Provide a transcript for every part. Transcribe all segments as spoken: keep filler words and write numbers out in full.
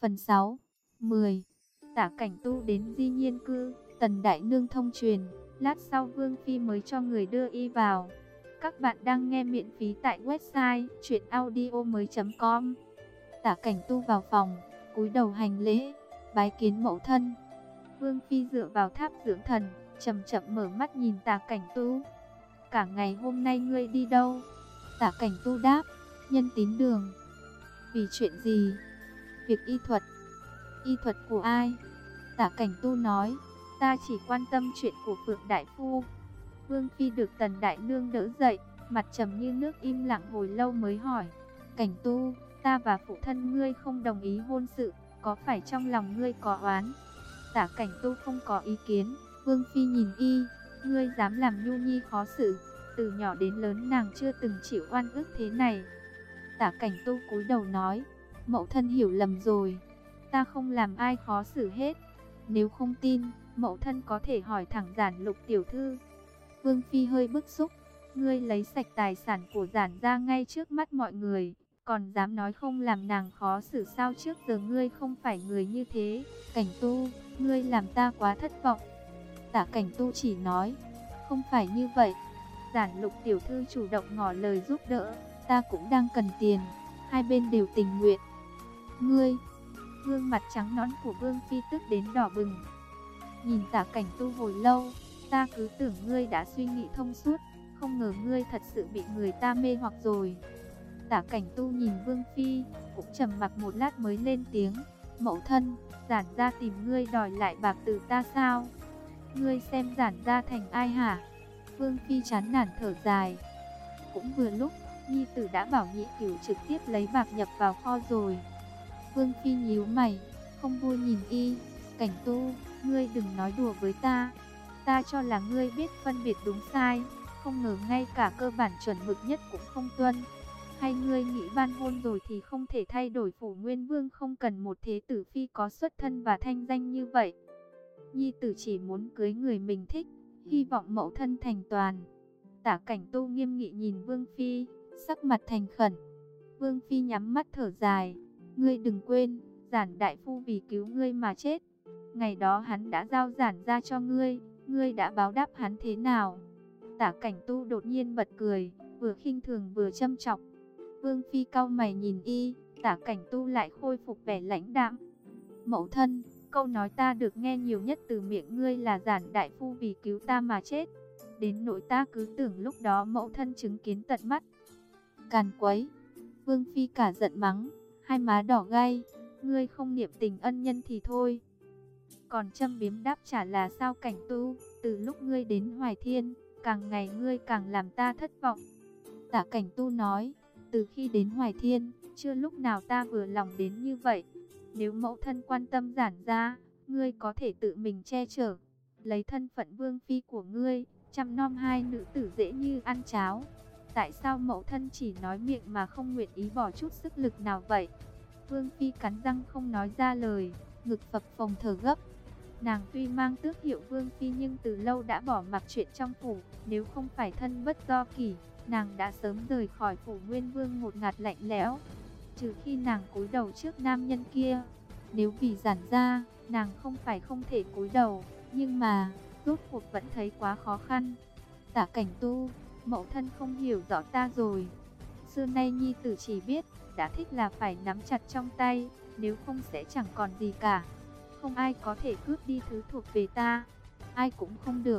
Phần sáu, mười. Tả Cảnh Tu đến Di Nhiên Cư, Tần Đại Nương thông truyền, lát sau Vương Phi mới cho người đưa y vào. Các bạn đang nghe miễn phí tại website truyện audio mới chấm com. Tả Cảnh Tu vào phòng, cúi đầu hành lễ, bái kiến mẫu thân. Vương Phi dựa vào tháp dưỡng thần, chậm chậm mở mắt nhìn Tả Cảnh Tu. Cả ngày hôm nay ngươi đi đâu? Tả Cảnh Tu đáp, nhân tín đường. Vì chuyện gì? Việc y thuật. Y thuật của ai? Tả Cảnh Tu nói, ta chỉ quan tâm chuyện của Phượng Đại Phu. Vương Phi được Tần Đại Nương đỡ dậy, mặt trầm như nước, im lặng hồi lâu mới hỏi, Cảnh Tu, ta và phụ thân ngươi không đồng ý hôn sự, có phải trong lòng ngươi có oán? Tả Cảnh Tu không có ý kiến. Vương Phi nhìn y, ngươi dám làm nhu nhi khó xử, từ nhỏ đến lớn nàng chưa từng chịu oan ức thế này. Tả Cảnh Tu cúi đầu nói, mẫu thân hiểu lầm rồi, ta không làm ai khó xử hết. Nếu không tin, mẫu thân có thể hỏi thẳng Giản Lục tiểu thư. Vương Phi hơi bức xúc, ngươi lấy sạch tài sản của Giản gia ngay trước mắt mọi người, còn dám nói không làm nàng khó xử sao? Trước giờ ngươi không phải người như thế. Cảnh Tu, ngươi làm ta quá thất vọng. Tả Cảnh Tu chỉ nói, không phải như vậy. Giản Lục tiểu thư chủ động ngỏ lời giúp đỡ, ta cũng đang cần tiền, hai bên đều tình nguyện. Ngươi, gương mặt trắng nõn của Vương Phi tức đến đỏ bừng. Nhìn Tả Cảnh Tu hồi lâu, ta cứ tưởng ngươi đã suy nghĩ thông suốt, không ngờ ngươi thật sự bị người ta mê hoặc rồi. Tả Cảnh Tu nhìn Vương Phi, cũng trầm mặc một lát mới lên tiếng, mẫu thân, Giản gia tìm ngươi đòi lại bạc từ ta sao? Ngươi xem Giản gia thành ai hả? Vương Phi chán nản thở dài. Cũng vừa lúc, nhi tử đã bảo Nhị Cửu trực tiếp lấy bạc nhập vào kho rồi. Vương Phi nhíu mày, không vui nhìn y, Cảnh Tu, ngươi đừng nói đùa với ta. Ta cho là ngươi biết phân biệt đúng sai, không ngờ ngay cả cơ bản chuẩn mực nhất cũng không tuân. Hay ngươi nghĩ ban hôn rồi thì không thể thay đổi Phủ Nguyên Vương không cần một thế tử phi có xuất thân và thanh danh như vậy? Nhi tử chỉ muốn cưới người mình thích, hy vọng mẫu thân thành toàn. Tả Cảnh Tu nghiêm nghị nhìn Vương Phi, sắc mặt thành khẩn. Vương Phi nhắm mắt thở dài, ngươi đừng quên, Giản đại phu vì cứu ngươi mà chết. Ngày đó hắn đã giao Giản ra cho ngươi, ngươi đã báo đáp hắn thế nào? Tả Cảnh Tu đột nhiên bật cười, vừa khinh thường vừa châm chọc. Vương Phi cau mày nhìn y, Tả Cảnh Tu lại khôi phục vẻ lãnh đạm. Mẫu thân, câu nói ta được nghe nhiều nhất từ miệng ngươi là Giản đại phu vì cứu ta mà chết. Đến nỗi ta cứ tưởng lúc đó mẫu thân chứng kiến tận mắt. Càn quấy. Vương Phi cả giận mắng, hai má đỏ gay. Ngươi không niệm tình ân nhân thì thôi, còn châm biếm đáp trả là sao? Cảnh Tu, từ lúc ngươi đến Hoài Thiên, càng ngày ngươi càng làm ta thất vọng. Tả Cảnh Tu nói, từ khi đến Hoài Thiên, chưa lúc nào ta vừa lòng đến như vậy. Nếu mẫu thân quan tâm Giản gia, ngươi có thể tự mình che chở. Lấy thân phận Vương Phi của ngươi, chăm nom hai nữ tử dễ như ăn cháo. Tại sao mẫu thân chỉ nói miệng mà không nguyện ý bỏ chút sức lực nào vậy? Vương Phi cắn răng không nói ra lời, ngực phập phồng thở gấp. Nàng tuy mang tước hiệu Vương Phi nhưng từ lâu đã bỏ mặc chuyện trong phủ. Nếu không phải thân bất do kỷ, nàng đã sớm rời khỏi Phủ Nguyên Vương một ngạt lạnh lẽo. Trừ khi nàng cúi đầu trước nam nhân kia. Nếu vì Giản gia, nàng không phải không thể cúi đầu, nhưng mà rốt cuộc vẫn thấy quá khó khăn. Tả Cảnh Tu, mẫu thân không hiểu rõ ta rồi. Xưa nay nhi tử chỉ biết đã thích là phải nắm chặt trong tay, nếu không sẽ chẳng còn gì cả. Không ai có thể cướp đi thứ thuộc về ta, ai cũng không được.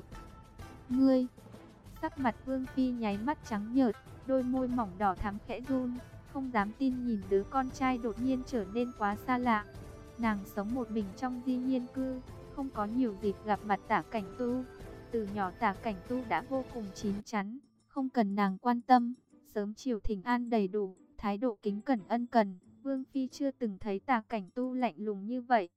Ngươi. Sắc mặt Vương Phi nháy mắt trắng nhợt, đôi môi mỏng đỏ thắm khẽ run, không dám tin nhìn đứa con trai đột nhiên trở nên quá xa lạ. Nàng sống một mình trong Di Nhiên Cư, không có nhiều dịp gặp mặt Tả Cảnh Tu. Từ nhỏ Tả Cảnh Tu đã vô cùng chín chắn, không cần nàng quan tâm, sớm chiều thỉnh an đầy đủ, thái độ kính cẩn ân cần. Vương Phi chưa từng thấy Tả Cảnh Tu lạnh lùng như vậy.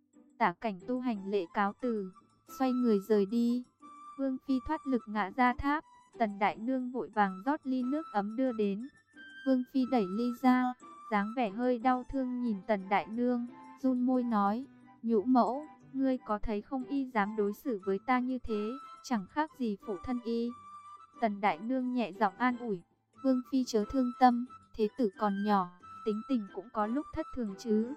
Tả Cảnh Tu hành lễ cáo từ, xoay người rời đi. Vương Phi thoát lực ngã ra tháp. Tần Đại Nương vội vàng rót ly nước ấm đưa đến. Vương Phi đẩy ly ra, dáng vẻ hơi đau thương nhìn Tần Đại Nương, run môi nói, nhũ mẫu, ngươi có thấy không, y dám đối xử với ta như thế, chẳng khác gì phụ thân y. Tần Đại Nương nhẹ giọng an ủi, Vương Phi chớ thương tâm, thế tử còn nhỏ, tính tình cũng có lúc thất thường chứ.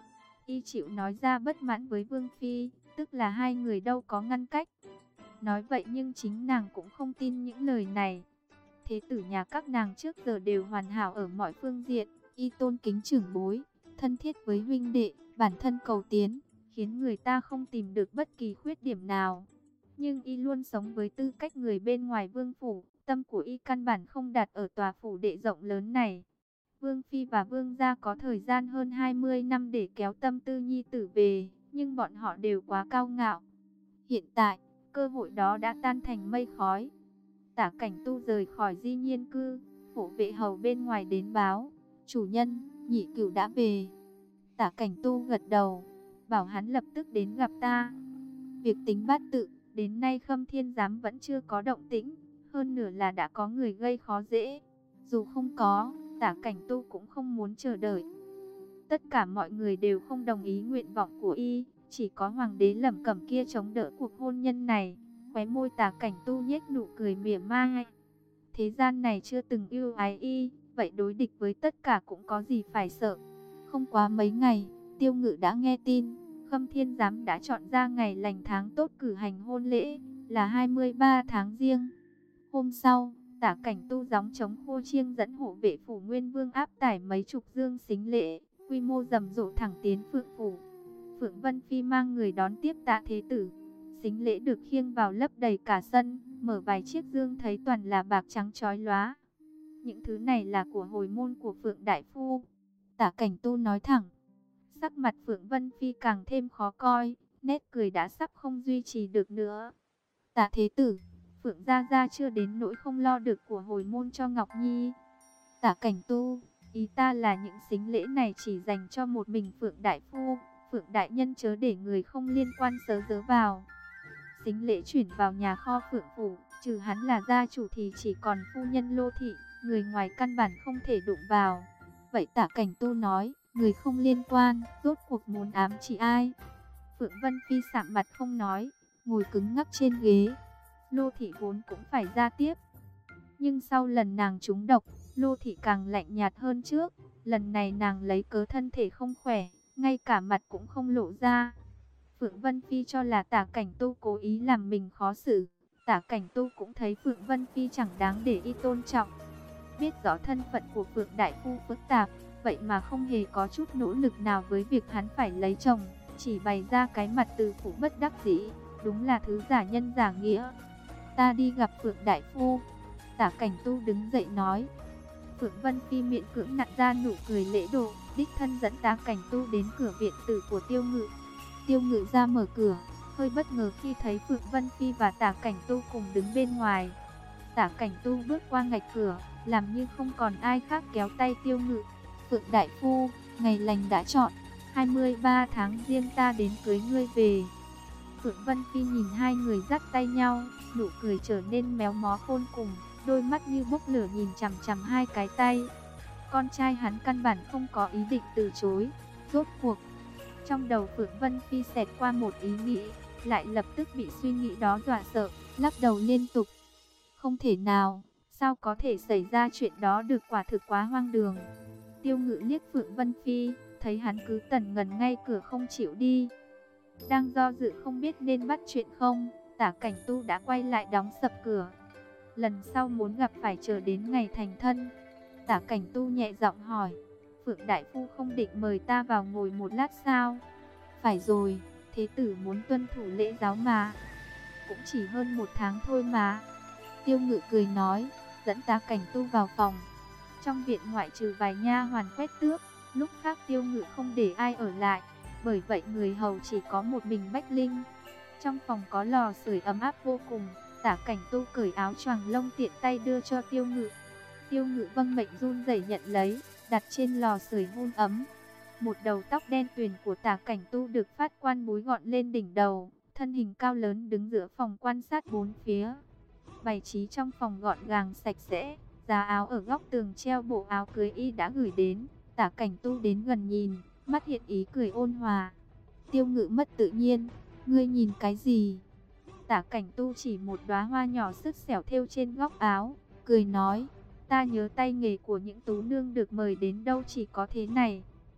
Y chịu nói ra bất mãn với Vương Phi, tức là hai người đâu có ngăn cách. Nói vậy nhưng chính nàng cũng không tin những lời này. Thế tử nhà các nàng trước giờ đều hoàn hảo ở mọi phương diện, y tôn kính trưởng bối, thân thiết với huynh đệ, bản thân cầu tiến, khiến người ta không tìm được bất kỳ khuyết điểm nào. Nhưng y luôn sống với tư cách người bên ngoài vương phủ, tâm của y căn bản không đặt ở tòa phủ đệ rộng lớn này. Vương Phi và Vương gia có thời gian hơn hai mươi năm để kéo tâm tư nhi tử về, nhưng bọn họ đều quá cao ngạo. Hiện tại, cơ hội đó đã tan thành mây khói. Tả Cảnh Tu rời khỏi Di Nhiên cư, hộ vệ hầu bên ngoài đến báo, chủ nhân, nhị cửu đã về. Tả Cảnh Tu gật đầu, bảo hắn lập tức đến gặp ta. Việc tính bát tự, đến nay Khâm Thiên Giám vẫn chưa có động tĩnh, hơn nửa là đã có người gây khó dễ. Dù không có, Tả Cảnh Tu cũng không muốn chờ đợi. Tất cả mọi người đều không đồng ý nguyện vọng của y, chỉ có hoàng đế Lẩm Cẩm kia chống đỡ cuộc hôn nhân này. Khóe môi Tả Cảnh Tu nhếch nụ cười mỉa mai. Thế gian này chưa từng yêu ái y, vậy đối địch với tất cả cũng có gì phải sợ. Không quá mấy ngày, Tiêu Ngự đã nghe tin, Khâm Thiên Giám đã chọn ra ngày lành tháng tốt cử hành hôn lễ, là hai mươi ba tháng Giêng. Hôm sau, Tả Cảnh Tu gióng trống khô chiêng dẫn hộ vệ phủ Nguyên Vương áp tải mấy chục dương sính lễ, quy mô rầm rộ thẳng tiến Phượng phủ. Phượng Vân Phi mang người đón tiếp Tạ Thế tử. Sính lễ được khiêng vào lấp đầy cả sân, mở vài chiếc dương thấy toàn là bạc trắng chói lóa. Những thứ này là của hồi môn của Phượng đại phu. Tả Cảnh Tu nói thẳng. Sắc mặt Phượng Vân Phi càng thêm khó coi, nét cười đã sắp không duy trì được nữa. Tạ Thế tử, Phượng gia gia chưa đến nỗi không lo được của hồi môn cho Ngọc Nhi. Tả Cảnh Tu, ý ta là những sính lễ này chỉ dành cho một mình Phượng đại phu, Phượng đại nhân chớ để người không liên quan sớ dớ vào. Sính lễ chuyển vào nhà kho Phượng phủ, trừ hắn là gia chủ thì chỉ còn phu nhân Lô thị, người ngoài căn bản không thể đụng vào. Vậy Tả Cảnh Tu nói, người không liên quan, rốt cuộc muốn ám chỉ ai? Phượng Vân Phi sạm mặt không nói, ngồi cứng ngắc trên ghế. Lô thị vốn cũng phải ra tiếp, nhưng sau lần nàng trúng độc, Lô thị càng lạnh nhạt hơn trước. Lần này nàng lấy cớ thân thể không khỏe, ngay cả mặt cũng không lộ ra. Phượng Vân Phi cho là Tả Cảnh Tu cố ý làm mình khó xử. Tả Cảnh Tu cũng thấy Phượng Vân Phi chẳng đáng để y tôn trọng. Biết rõ thân phận của Phượng đại phu phức tạp, vậy mà không hề có chút nỗ lực nào với việc hắn phải lấy chồng, chỉ bày ra cái mặt từ phụ bất đắc dĩ, đúng là thứ giả nhân giả nghĩa. Ta đi gặp Phượng đại phu. Tả Cảnh Tu đứng dậy nói. Phượng Vân Phi miễn cưỡng nặn ra nụ cười lễ độ, đích thân dẫn Tả Cảnh Tu đến cửa viện tử của Tiêu Ngự. Tiêu Ngự ra mở cửa, hơi bất ngờ khi thấy Phượng Vân Phi và Tả Cảnh Tu cùng đứng bên ngoài. Tả Cảnh Tu bước qua ngạch cửa, làm như không còn ai khác kéo tay Tiêu Ngự. Phượng đại phu, ngày lành đã chọn, hai mươi ba tháng Giêng ta đến cưới ngươi về. Phượng Vân Phi nhìn hai người dắt tay nhau, nụ cười trở nên méo mó khôn cùng, đôi mắt như bốc lửa nhìn chằm chằm hai cái tay. Con trai hắn căn bản không có ý định từ chối. Rốt cuộc, trong đầu Phượng Vân Phi xẹt qua một ý nghĩ, lại lập tức bị suy nghĩ đó dọa sợ, lắc đầu liên tục. Không thể nào, sao có thể xảy ra chuyện đó được, quả thực quá hoang đường. Tiêu Ngự liếc Phượng Vân Phi, thấy hắn cứ tần ngần ngay cửa không chịu đi. Đang do dự không biết nên bắt chuyện không, Tả Cảnh Tu đã quay lại đóng sập cửa. Lần sau muốn gặp phải chờ đến ngày thành thân. Tả Cảnh Tu nhẹ giọng hỏi, Phượng đại phu không định mời ta vào ngồi một lát sao? Phải rồi, thế tử muốn tuân thủ lễ giáo mà. Cũng chỉ hơn một tháng thôi mà. Tiêu Ngự cười nói, dẫn Tả Cảnh Tu vào phòng. Trong viện ngoại trừ vài nha hoàn quét tước, lúc khác Tiêu Ngự không để ai ở lại, bởi vậy người hầu chỉ có một mình Bách Linh. Trong phòng có lò sưởi ấm áp vô cùng. Tả Cảnh Tu cởi áo choàng lông tiện tay đưa cho Tiêu Ngự. Tiêu Ngự vâng mệnh run rẩy nhận lấy, đặt trên lò sưởi hun ấm. Một đầu tóc đen tuyền của Tả Cảnh Tu được phát quan búi gọn lên đỉnh đầu, thân hình cao lớn đứng giữa phòng quan sát bốn phía. Bày trí trong phòng gọn gàng sạch sẽ, giá áo ở góc tường treo bộ áo cưới y đã gửi đến. Tả Cảnh Tu đến gần nhìn, mắt hiện ý cười ôn hòa. Tiêu Ngự mất tự nhiên, ngươi nhìn cái gì? Tả Cảnh Tu chỉ một đóa hoa nhỏ sứt xẻo thêu trên góc áo, cười nói, ta nhớ tay nghề của những tú nương được mời đến đâu chỉ có thế này.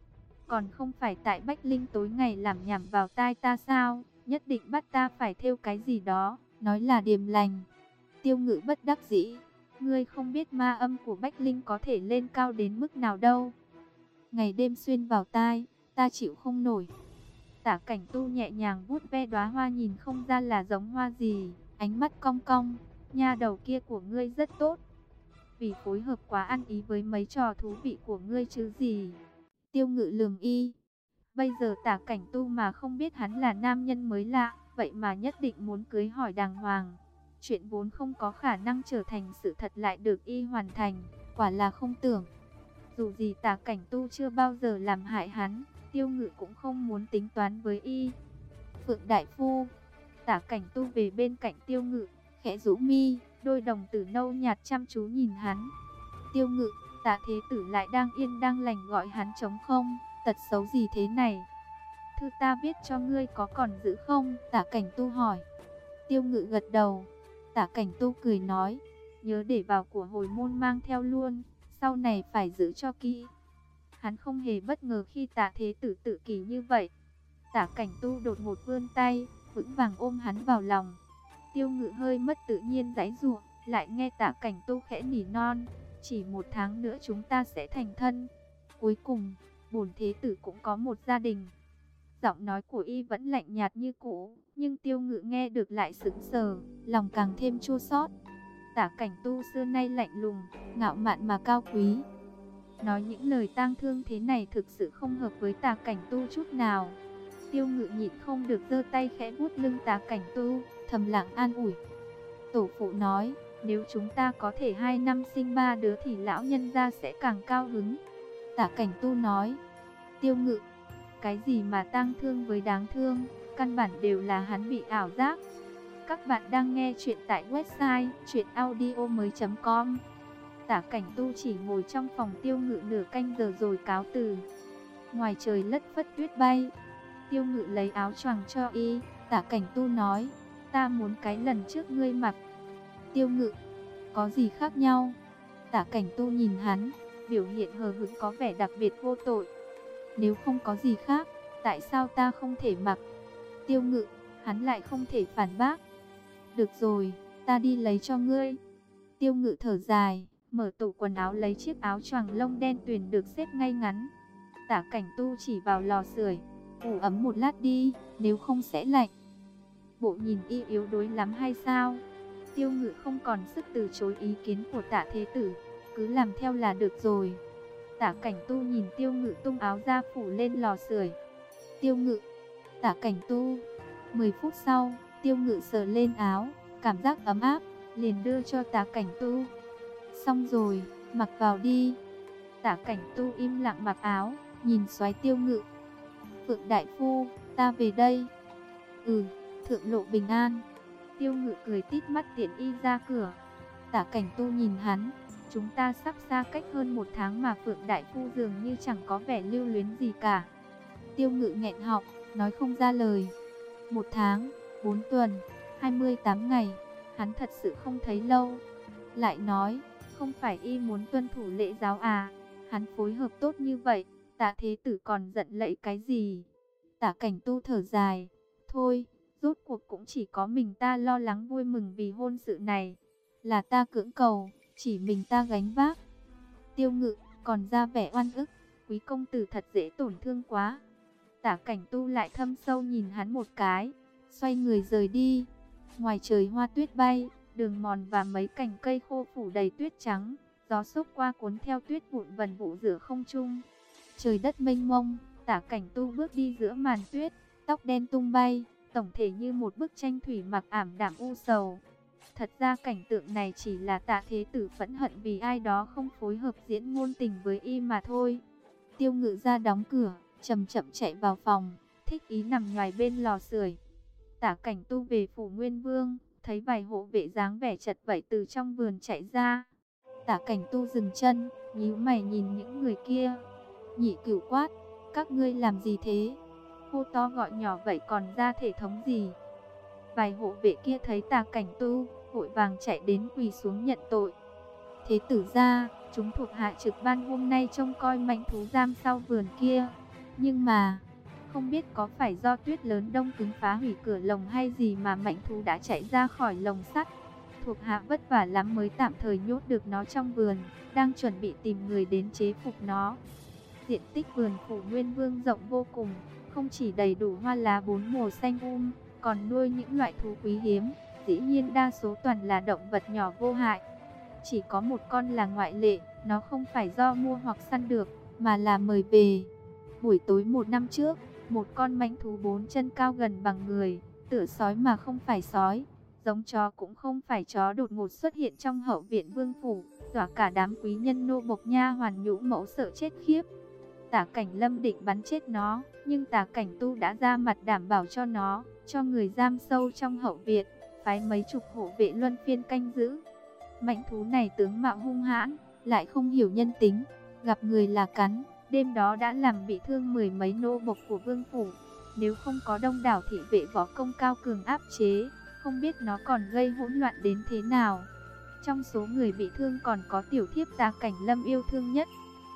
Còn không phải tại Bách Linh tối ngày làm nhảm vào tai ta sao? Nhất định bắt ta phải thêu cái gì đó, nói là điềm lành. Tiêu Ngự bất đắc dĩ, ngươi không biết ma âm của Bách Linh có thể lên cao đến mức nào đâu. Ngày đêm xuyên vào tai, ta chịu không nổi. Tả Cảnh Tu nhẹ nhàng vuốt ve đóa hoa, nhìn không ra là giống hoa gì, ánh mắt cong cong, nha đầu kia của ngươi rất tốt. Vì phối hợp quá ăn ý với mấy trò thú vị của ngươi chứ gì. Tiêu Ngự lườm y. Bây giờ Tả Cảnh Tu mà không biết hắn là nam nhân mới lạ, vậy mà nhất định muốn cưới hỏi đàng hoàng. Chuyện vốn không có khả năng trở thành sự thật lại được y hoàn thành, quả là không tưởng. Dù gì Tả Cảnh Tu chưa bao giờ làm hại hắn, Tiêu Ngự cũng không muốn tính toán với y. Phượng đại phu. Tả Cảnh Tu về bên cạnh Tiêu Ngự, khẽ rũ mi, đôi đồng tử nâu nhạt chăm chú nhìn hắn. Tiêu Ngự, Tả Thế Tử lại đang yên đang lành gọi hắn trống không, tật xấu gì thế này? Thư ta viết cho ngươi có còn giữ không? Tả Cảnh Tu hỏi. Tiêu Ngự gật đầu. Tả Cảnh Tu cười nói, nhớ để vào của hồi môn mang theo luôn, sau này phải giữ cho kỹ. Hắn không hề bất ngờ khi Tả Thế Tử tự kỷ như vậy. Tả Cảnh Tu đột ngột vươn tay, vững vàng ôm hắn vào lòng. Tiêu Ngự hơi mất tự nhiên giãy giụa, lại nghe Tả Cảnh Tu khẽ nỉ non, chỉ một tháng nữa chúng ta sẽ thành thân. Cuối cùng, bổn Thế Tử cũng có một gia đình. Giọng nói của y vẫn lạnh nhạt như cũ, nhưng Tiêu Ngự nghe được lại sững sờ, lòng càng thêm chua xót. Tả Cảnh Tu xưa nay lạnh lùng, ngạo mạn mà cao quý. Nói những lời tang thương thế này thực sự không hợp với Tả Cảnh Tu chút nào. Tiêu Ngự nhịn không được giơ tay khẽ vuốt lưng Tả Cảnh Tu, thầm lặng an ủi. Tổ phụ nói, nếu chúng ta có thể hai năm sinh ba đứa thì lão nhân gia sẽ càng cao hứng. Tả Cảnh Tu nói. Tiêu Ngự, cái gì mà tang thương với đáng thương, căn bản đều là hắn bị ảo giác. Các bạn đang nghe chuyện tại website truyện audio mới chấm com. Tả Cảnh Tu chỉ ngồi trong phòng Tiêu Ngự nửa canh giờ rồi cáo từ. Ngoài trời lất phất tuyết bay. Tiêu Ngự lấy áo choàng cho y. Tả Cảnh Tu nói, ta muốn cái lần trước ngươi mặc. Tiêu Ngự, có gì khác nhau? Tả Cảnh Tu nhìn hắn, biểu hiện hờ hững có vẻ đặc biệt vô tội. Nếu không có gì khác, tại sao ta không thể mặc? Tiêu Ngự, hắn lại không thể phản bác. Được rồi, ta đi lấy cho ngươi. Tiêu Ngự thở dài, mở tủ quần áo lấy chiếc áo choàng lông đen tuyền được xếp ngay ngắn. Tả Cảnh Tu chỉ vào lò sưởi, ủ ấm một lát đi, nếu không sẽ lạnh. Bộ nhìn y yếu đuối lắm hay sao? Tiêu Ngự không còn sức từ chối ý kiến của Tả Thế Tử, cứ làm theo là được rồi. Tả Cảnh Tu nhìn Tiêu Ngự tung áo ra phủ lên lò sưởi. Tiêu Ngự, Tả Cảnh Tu. mười phút sau, Tiêu Ngự sờ lên áo, cảm giác ấm áp, liền đưa cho Tả Cảnh Tu. Xong rồi, mặc vào đi. Tả Cảnh Tu im lặng mặc áo, nhìn xoáy Tiêu Ngự. Phượng đại phu, ta về đây. Ừ, thượng lộ bình an. Tiêu Ngự cười tít mắt tiện y ra cửa. Tả Cảnh Tu nhìn hắn, chúng ta sắp xa cách hơn một tháng mà Phượng đại phu dường như chẳng có vẻ lưu luyến gì cả. Tiêu Ngự nghẹn họng, nói không ra lời. Một tháng, bốn tuần, hai mươi tám ngày, hắn thật sự không thấy lâu. Lại nói, không phải y muốn tuân thủ lễ giáo à, hắn phối hợp tốt như vậy, Tả Thế Tử còn giận lẫy cái gì? Tả Cảnh Tu thở dài, thôi, rốt cuộc cũng chỉ có mình ta lo lắng vui mừng vì hôn sự này. Là ta cưỡng cầu, chỉ mình ta gánh vác. Tiêu Ngự còn ra vẻ oan ức, quý công tử thật dễ tổn thương quá. Tả Cảnh Tu lại thâm sâu nhìn hắn một cái, xoay người rời đi. Ngoài trời hoa tuyết bay, đường mòn và mấy cành cây khô phủ đầy tuyết trắng, gió xốc qua cuốn theo tuyết vụn vần vụ giữa không trung. Trời đất mênh mông, Tả Cảnh Tu bước đi giữa màn tuyết, tóc đen tung bay, tổng thể như một bức tranh thủy mặc ảm đạm u sầu. Thật ra cảnh tượng này chỉ là Tả Thế Tử phẫn hận vì ai đó không phối hợp diễn ngôn tình với y mà thôi. Tiêu Ngự ra đóng cửa, chậm chậm chạy vào phòng, thích ý nằm nhoài bên lò sưởi. Tả Cảnh Tu về phủ Nguyên Vương, thấy vài hộ vệ dáng vẻ chật vật từ trong vườn chạy ra. Tả Cảnh Tu dừng chân, nhíu mày nhìn những người kia. Nhị Cửu quát, các ngươi làm gì thế? Hô to gọi nhỏ vậy còn ra thể thống gì? Vài hộ vệ kia thấy Tả Cảnh Tu, vội vàng chạy đến quỳ xuống nhận tội. Thế tử gia, chúng thuộc hạ trực ban hôm nay trông coi mãnh thú giam sau vườn kia. Nhưng mà, không biết có phải do tuyết lớn đông cứng phá hủy cửa lồng hay gì mà mãnh thú đã chạy ra khỏi lồng sắt. Thuộc hạ vất vả lắm mới tạm thời nhốt được nó trong vườn, đang chuẩn bị tìm người đến chế phục nó. Diện tích vườn phủ Nguyên Vương rộng vô cùng, không chỉ đầy đủ hoa lá bốn mùa xanh um, còn nuôi những loại thú quý hiếm, dĩ nhiên đa số toàn là động vật nhỏ vô hại. Chỉ có một con là ngoại lệ, nó không phải do mua hoặc săn được, mà là mời về. Buổi tối một năm trước, một con mãnh thú bốn chân cao gần bằng người, tựa sói mà không phải sói, giống chó cũng không phải chó đột ngột xuất hiện trong hậu viện vương phủ, dọa cả đám quý nhân nô bộc nha hoàn nhũ mẫu sợ chết khiếp. Tả Cảnh Lâm định bắn chết nó, nhưng Tả Cảnh Tu đã ra mặt đảm bảo cho nó, cho người giam sâu trong hậu viện, phái mấy chục hộ vệ luân phiên canh giữ. Mãnh thú này tướng mạo hung hãn, lại không hiểu nhân tính, gặp người là cắn, đêm đó đã làm bị thương mười mấy nô bộc của vương phủ. Nếu không có đông đảo thị vệ võ công cao cường áp chế, không biết nó còn gây hỗn loạn đến thế nào. Trong số người bị thương còn có tiểu thiếp Tả Cảnh Lâm yêu thương nhất.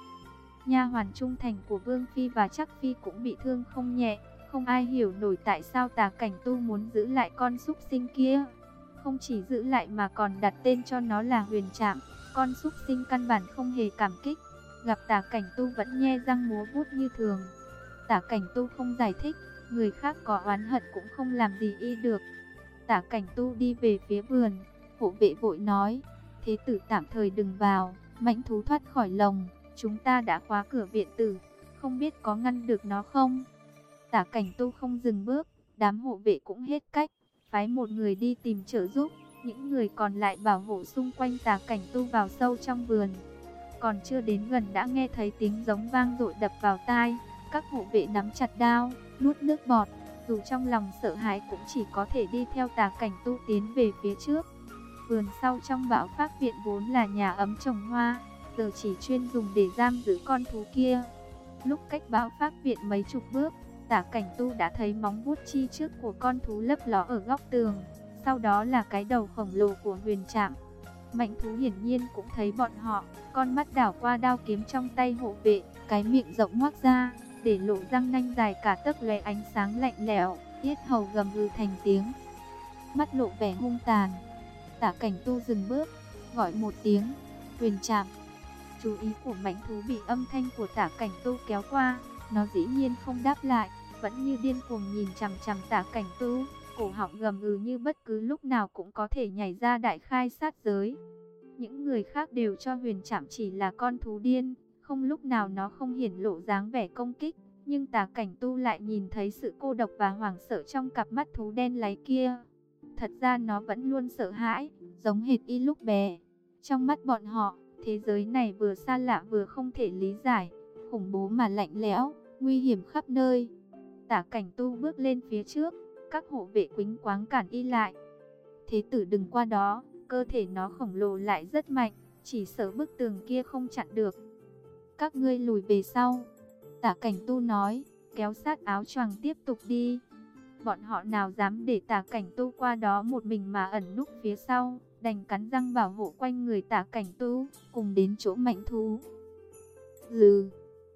Nha hoàn trung thành của Vương Phi và Trắc Phi cũng bị thương không nhẹ, không ai hiểu nổi tại sao Tả Cảnh Tu muốn giữ lại con súc sinh kia. Không chỉ giữ lại mà còn đặt tên cho nó là Huyền Trạm, con súc sinh căn bản không hề cảm kích, gặp Tả Cảnh Tu vẫn nhe răng múa vuốt như thường. Tả Cảnh Tu không giải thích, người khác có oán hận cũng không làm gì y được. Tả Cảnh Tu đi về phía vườn, hộ vệ vội nói, thế tử tạm thời đừng vào, mãnh thú thoát khỏi lồng, chúng ta đã khóa cửa viện tử, không biết có ngăn được nó không? Tả Cảnh Tu không dừng bước, đám hộ vệ cũng hết cách, phái một người đi tìm trợ giúp, những người còn lại bảo hộ xung quanh Tả Cảnh Tu vào sâu trong vườn. Còn chưa đến gần đã nghe thấy tiếng giống vang dội đập vào tai, các hộ vệ nắm chặt đao, nuốt nước bọt, dù trong lòng sợ hãi cũng chỉ có thể đi theo Tả Cảnh Tu tiến về phía trước. Vườn sau trong Bão Phác viện vốn là nhà ấm trồng hoa, giờ chỉ chuyên dùng để giam giữ con thú kia. Lúc cách Bão Phác viện mấy chục bước, Tả Cảnh Tu đã thấy móng vuốt chi trước của con thú lấp ló ở góc tường, sau đó là cái đầu khổng lồ của Huyền Trạm. Mãnh thú hiển nhiên cũng thấy bọn họ, con mắt đảo qua đao kiếm trong tay hộ vệ, cái miệng rộng ngoác ra, để lộ răng nanh dài cả tấc lóe ánh sáng lạnh lẽo, yết hầu gầm gừ thành tiếng, mắt lộ vẻ hung tàn. Tả Cảnh Tu dừng bước, gọi một tiếng, Huyền Trạm. Chú ý của mãnh thú bị âm thanh của Tả Cảnh Tu kéo qua, nó dĩ nhiên không đáp lại, vẫn như điên cuồng nhìn chằm chằm Tả Cảnh Tu, cổ họng gầm gừ như bất cứ lúc nào cũng có thể nhảy ra đại khai sát giới. Những người khác đều cho Huyền Trạm chỉ là con thú điên, không lúc nào nó không hiển lộ dáng vẻ công kích, nhưng Tả Cảnh Tu lại nhìn thấy sự cô độc và hoảng sợ trong cặp mắt thú đen láy kia. Thật ra nó vẫn luôn sợ hãi, giống hệt y lúc bé. Trong mắt bọn họ, thế giới này vừa xa lạ vừa không thể lý giải, khủng bố mà lạnh lẽo, nguy hiểm khắp nơi. Tả Cảnh Tu bước lên phía trước, các hộ vệ quýnh quáng cản y lại. Thế tử đừng qua đó, cơ thể nó khổng lồ lại rất mạnh, chỉ sợ bức tường kia không chặn được. Các ngươi lùi về sau. Tả Cảnh Tu nói, kéo sát áo choàng tiếp tục đi. Bọn họ nào dám để Tả Cảnh Tu qua đó một mình mà ẩn núp phía sau, đành cắn răng bảo hộ quanh người Tả Cảnh Tu, cùng đến chỗ mãnh thú. Lừ,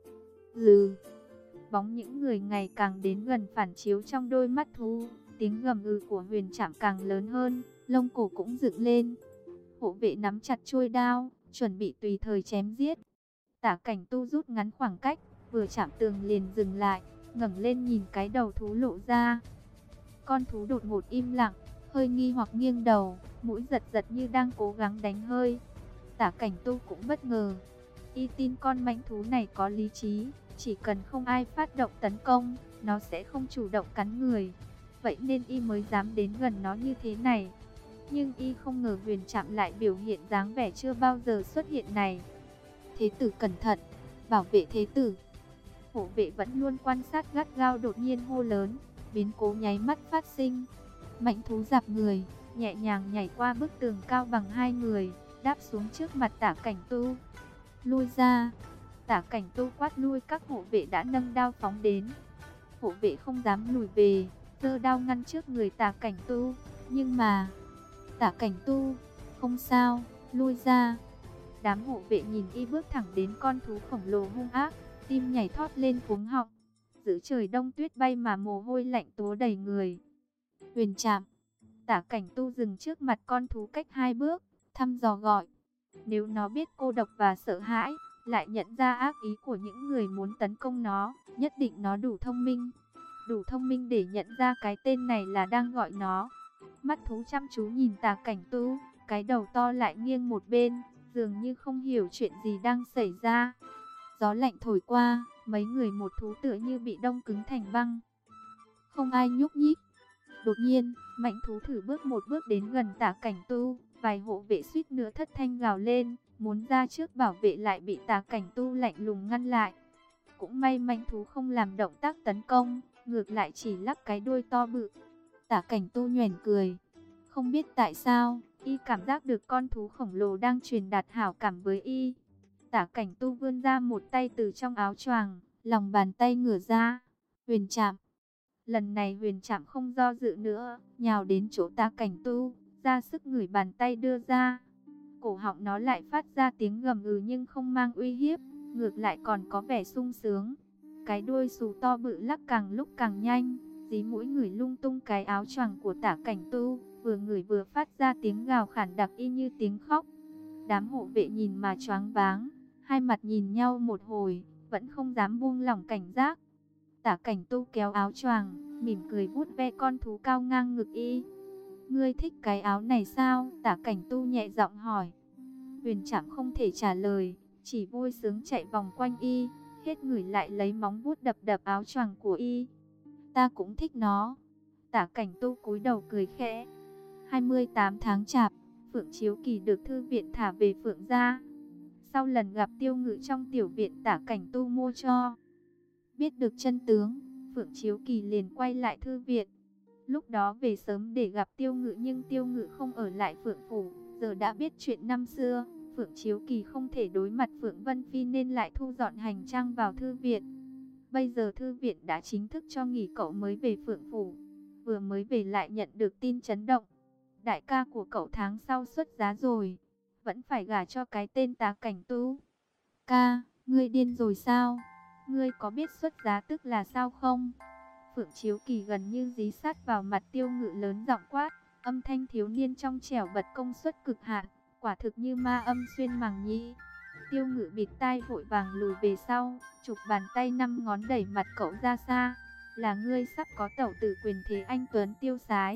lừ, bóng những người ngày càng đến gần phản chiếu trong đôi mắt thú, tiếng gầm gừ của Huyền Trạm càng lớn hơn, lông cổ cũng dựng lên. Hộ vệ nắm chặt chuôi đao, chuẩn bị tùy thời chém giết. Tả Cảnh Tu rút ngắn khoảng cách, vừa chạm tường liền dừng lại, ngẩng lên nhìn cái đầu thú lộ ra. Con thú đột ngột im lặng, hơi nghi hoặc nghiêng đầu, mũi giật giật như đang cố gắng đánh hơi. Tả Cảnh Tu cũng bất ngờ, y tin con mãnh thú này có lý trí, chỉ cần không ai phát động tấn công, nó sẽ không chủ động cắn người. Vậy nên y mới dám đến gần nó như thế này. Nhưng y không ngờ Huyền Trạm lại biểu hiện dáng vẻ chưa bao giờ xuất hiện này. Thế tử cẩn thận, bảo vệ thế tử. Hộ vệ vẫn luôn quan sát gắt gao đột nhiên hô lớn, biến cố nháy mắt phát sinh. Mãnh thú dạp người, nhẹ nhàng nhảy qua bức tường cao bằng hai người, đáp xuống trước mặt Tả Cảnh Tu. Lui ra. Tả Cảnh Tu quát lui các hộ vệ đã nâng đao phóng đến. Hộ vệ không dám lùi về, giơ đao ngăn trước người Tả Cảnh Tu. Nhưng mà, Tả Cảnh Tu, không sao, lui ra. Đám hộ vệ nhìn y bước thẳng đến con thú khổng lồ hung ác, tim nhảy thót lên cuống họng. giữa trời đông tuyết bay mà mồ hôi lạnh túa đầy người. Huyền Trạm. Tả Cảnh Tu dừng trước mặt con thú cách hai bước, thăm dò gọi. Nếu nó biết cô độc và sợ hãi, lại nhận ra ác ý của những người muốn tấn công nó, nhất định nó đủ thông minh. Đủ thông minh để nhận ra cái tên này là đang gọi nó. Mắt thú chăm chú nhìn Tả Cảnh Tu, cái đầu to lại nghiêng một bên, dường như không hiểu chuyện gì đang xảy ra. Gió lạnh thổi qua, mấy người một thú tựa như bị đông cứng thành băng. Không ai nhúc nhích. Đột nhiên, mãnh thú thử bước một bước đến gần Tả Cảnh Tu, vài hộ vệ suýt nữa thất thanh gào lên, muốn ra trước bảo vệ lại bị Tả Cảnh Tu lạnh lùng ngăn lại. Cũng may mãnh thú không làm động tác tấn công, ngược lại chỉ lắc cái đuôi to bự. Tả Cảnh Tu nhoẻn cười. Không biết tại sao, y cảm giác được con thú khổng lồ đang truyền đạt hảo cảm với y. Tả Cảnh Tu vươn ra một tay từ trong áo choàng, lòng bàn tay ngửa ra. Huyền Trạm. Lần này Huyền Trạm không do dự nữa, nhào đến chỗ Tả Cảnh Tu, ra sức ngửi bàn tay đưa ra. Cổ họng nó lại phát ra tiếng gầm gừ nhưng không mang uy hiếp, ngược lại còn có vẻ sung sướng. Cái đuôi xù to bự lắc càng lúc càng nhanh, dí mũi ngửi lung tung cái áo choàng của Tả Cảnh Tu, vừa ngửi vừa phát ra tiếng gào khản đặc y như tiếng khóc. Đám hộ vệ nhìn mà choáng váng, hai mặt nhìn nhau một hồi, vẫn không dám buông lỏng cảnh giác. Tả Cảnh Tu kéo áo choàng, mỉm cười vuốt ve con thú cao ngang ngực y. Ngươi thích cái áo này sao? Tả Cảnh Tu nhẹ giọng hỏi. Huyền Trạm không thể trả lời, chỉ vui sướng chạy vòng quanh y, hết ngửi lại lấy móng vuốt đập đập áo choàng của y. Ta cũng thích nó. Tả Cảnh Tu cúi đầu cười khẽ. hai mươi tám tháng Chạp, Phượng Chiếu Kỳ được thư viện thả về Phượng gia. Sau lần gặp Tiêu Ngự trong tiểu viện Tả Cảnh Tu mua cho. Biết được chân tướng, Phượng Chiếu Kỳ liền quay lại thư viện. Lúc đó về sớm để gặp Tiêu Ngự nhưng Tiêu Ngự không ở lại Phượng phủ. Giờ đã biết chuyện năm xưa, Phượng Chiếu Kỳ không thể đối mặt Phượng Vân Phi nên lại thu dọn hành trang vào thư viện. Bây giờ thư viện đã chính thức cho nghỉ cậu mới về Phượng phủ. Vừa mới về lại nhận được tin chấn động. Đại ca của cậu tháng sau xuất giá rồi, vẫn phải gả cho cái tên Tả Cảnh Tu. Ca, ngươi điên rồi sao? Ngươi có biết xuất giá tức là sao không? Phượng Chiếu Kỳ gần như dí sát vào mặt Tiêu Ngự lớn giọng quát, âm thanh thiếu niên trong trẻo bật công suất cực hạn, quả thực như ma âm xuyên màng nhĩ. Tiêu Ngự bịt tai vội vàng lùi về sau, chụp bàn tay năm ngón đẩy mặt cậu ra xa. Là ngươi sắp có tẩu tử quyền thế anh tuấn tiêu sái.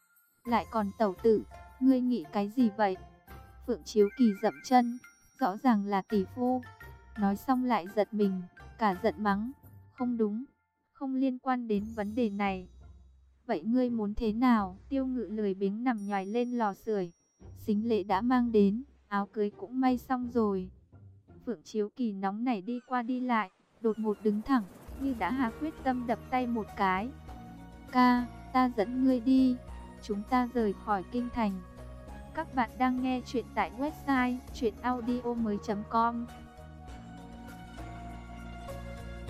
Lại còn tẩu tử, ngươi nghĩ cái gì vậy? Phượng Chiếu Kỳ dậm chân, rõ ràng là tỷ phu. Nói xong lại giật mình, cả giận mắng, không đúng, không liên quan đến vấn đề này. Vậy ngươi muốn thế nào? Tiêu Ngự lười biếng nằm nhoài lên lò sưởi. Sính lễ đã mang đến, áo cưới cũng may xong rồi. Phượng Chiếu Kỳ nóng nảy đi qua đi lại, đột ngột đứng thẳng, như đã hạ quyết tâm đập tay một cái. Ca, ta dẫn ngươi đi, chúng ta rời khỏi kinh thành. Các bạn đang nghe chuyện tại website chuyện audio mới chấm com.